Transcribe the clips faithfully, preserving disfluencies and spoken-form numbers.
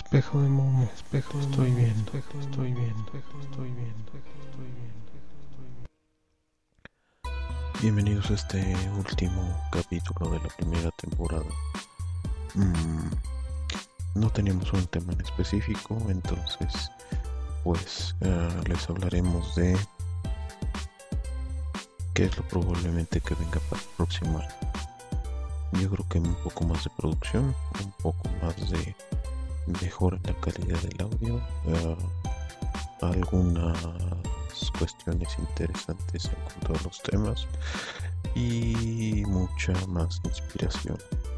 Espejo de Momo, espejo, estoy viendo, estoy viendo, estoy viendo, estoy viendo. Bienvenidos a este último capítulo de la primera temporada. Mm, no teníamos un tema en específico, entonces pues uh, les hablaremos de qué es lo probablemente que venga para el próximo año. Yo creo que un poco más de producción, un poco más de mejora en la calidad del audio, uh, algunas cuestiones interesantes en cuanto a los temas y mucha más inspiración.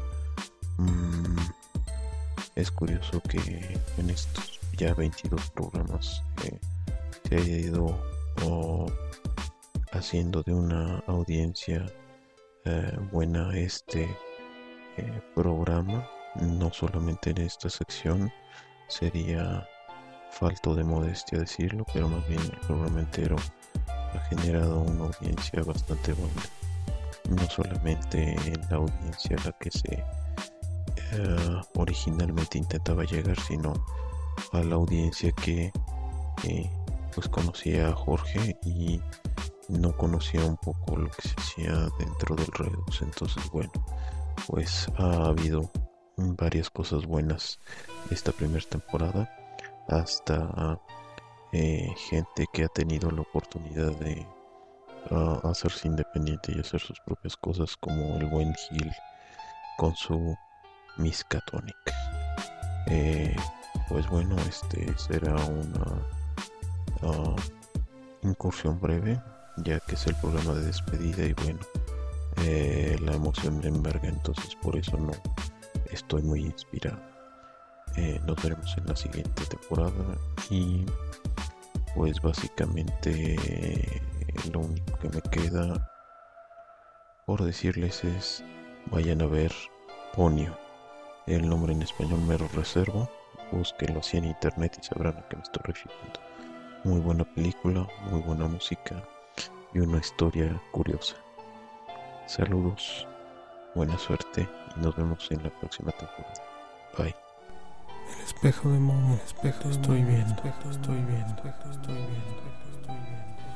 Mm, es curioso que en estos ya veintidós programas eh, se haya ido oh, haciendo de una audiencia eh, buena este eh, programa, no solamente en esta sección. Sería falto de modestia decirlo, pero más bien el programa entero ha generado una audiencia bastante buena, no solamente en la audiencia a la que se uh, originalmente intentaba llegar, sino a la audiencia que eh, pues conocía a Jorge y no conocía un poco lo que se hacía dentro del Redux. Entonces bueno, pues ha habido varias cosas buenas esta primera temporada, hasta eh, gente que ha tenido la oportunidad de uh, hacerse independiente y hacer sus propias cosas, como el buen Gil con su Miskatonic. Eh, pues bueno, este será una uh, incursión breve, ya que es el programa de despedida y bueno, eh, la emoción me embarga, entonces por eso no estoy muy inspirado. Eh, nos veremos en la siguiente temporada y pues básicamente eh, lo único que me queda por decirles es: vayan a ver Ponyo. El nombre en español me lo reservo, búsquenlo así en internet y sabrán a qué me estoy refiriendo. Muy buena película, muy buena música y una historia curiosa. Saludos, buena suerte y nos vemos en la próxima temporada. Bye. El espejo de Momo, espejo, estoy viendo, estoy viendo, estoy viendo, estoy viendo.